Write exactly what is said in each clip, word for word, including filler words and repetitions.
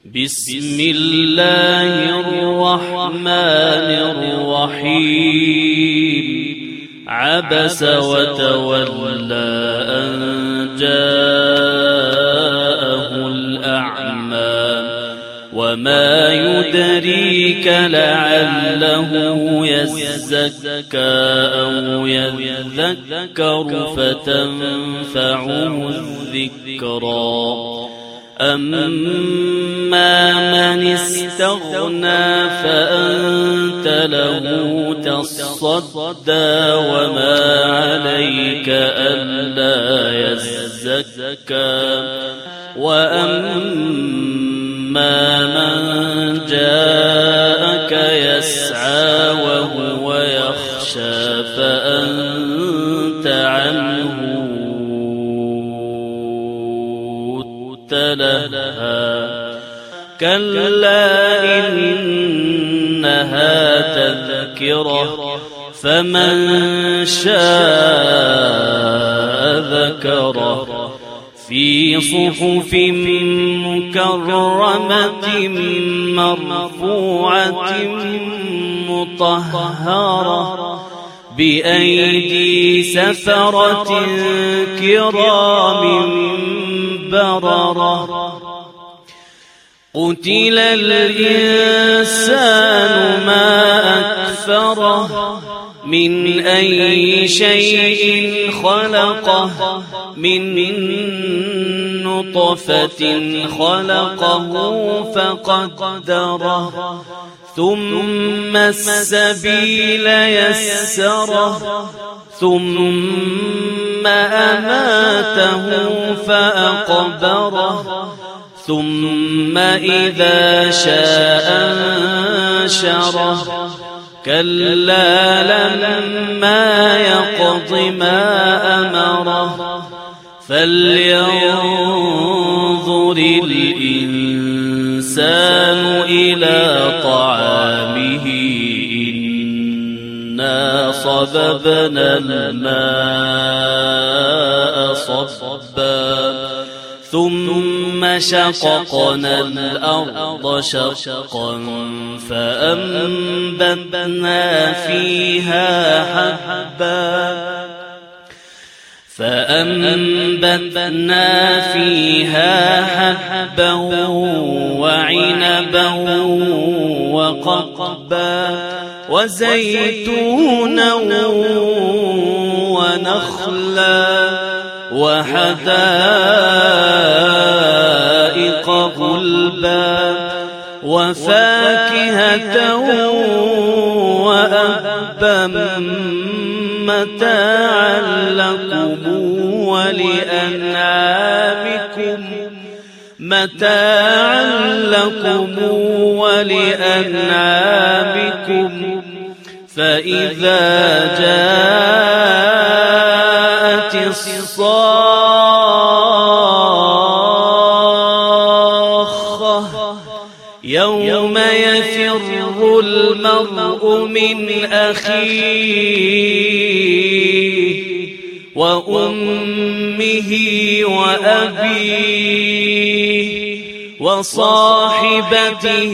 بسم الله الرحمن الرحيم عبس وتولى أن جاءه الأعمى وما يدريك لعله يزكى أو يذكر فتنفعه الذكرى أما من استغنى فأنت له تصدى وما عليك ألا يزكى وأما من جاءك يسعى وهو يخشى فأنت عنه تلهى كلا إنها تذكرة فمن شاء ذكره في صحف مكرمة مرفوعة مطهرة بأيدي سفرة كرام بررة قتل الإنسان ما أكفره من أي شيء خلقه من نطفة خلقه فقدره ثم السبيل يسره ثم أماته فأقبره ثم إذا شاء أنشره كلا لما يقض ما أمره فلينظر الإنسان إلى طعامه إنا صببنا الماء صبا ثم شققنا الأرض شقا فأنبتنا فيها حبا فأنبتنا فيها حبا وعنبا وقضبا وزيتونا ونخلا وحدائق غلبا وفاكهة وأبا متاعا لكم ولأنعامكم متاعا لكم ولأنعامكم فإذا جاءت الصاخة يوم يفر المرء من أخيه وأمه وأبيه وصاحبته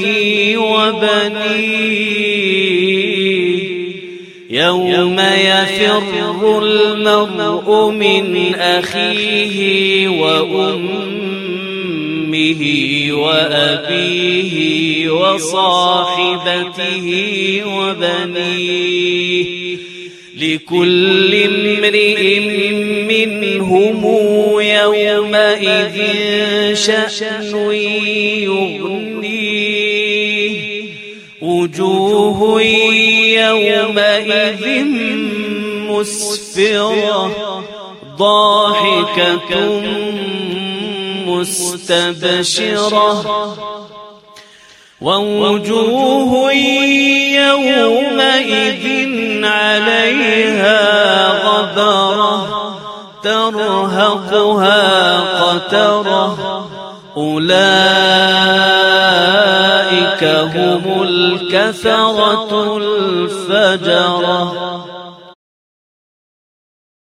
وبنيه يوم يفر المرء من أخيه وأمه وأبيه وصاحبته وبنيه لكل امرئ منهم يومئذ شأن يغنيه وجوه يومئذ مسفرة ضاحكة مستبشرة ووجوه يومئذ عليها غبرة ترهقها قترة أولئك هم الكفرة الفجرة.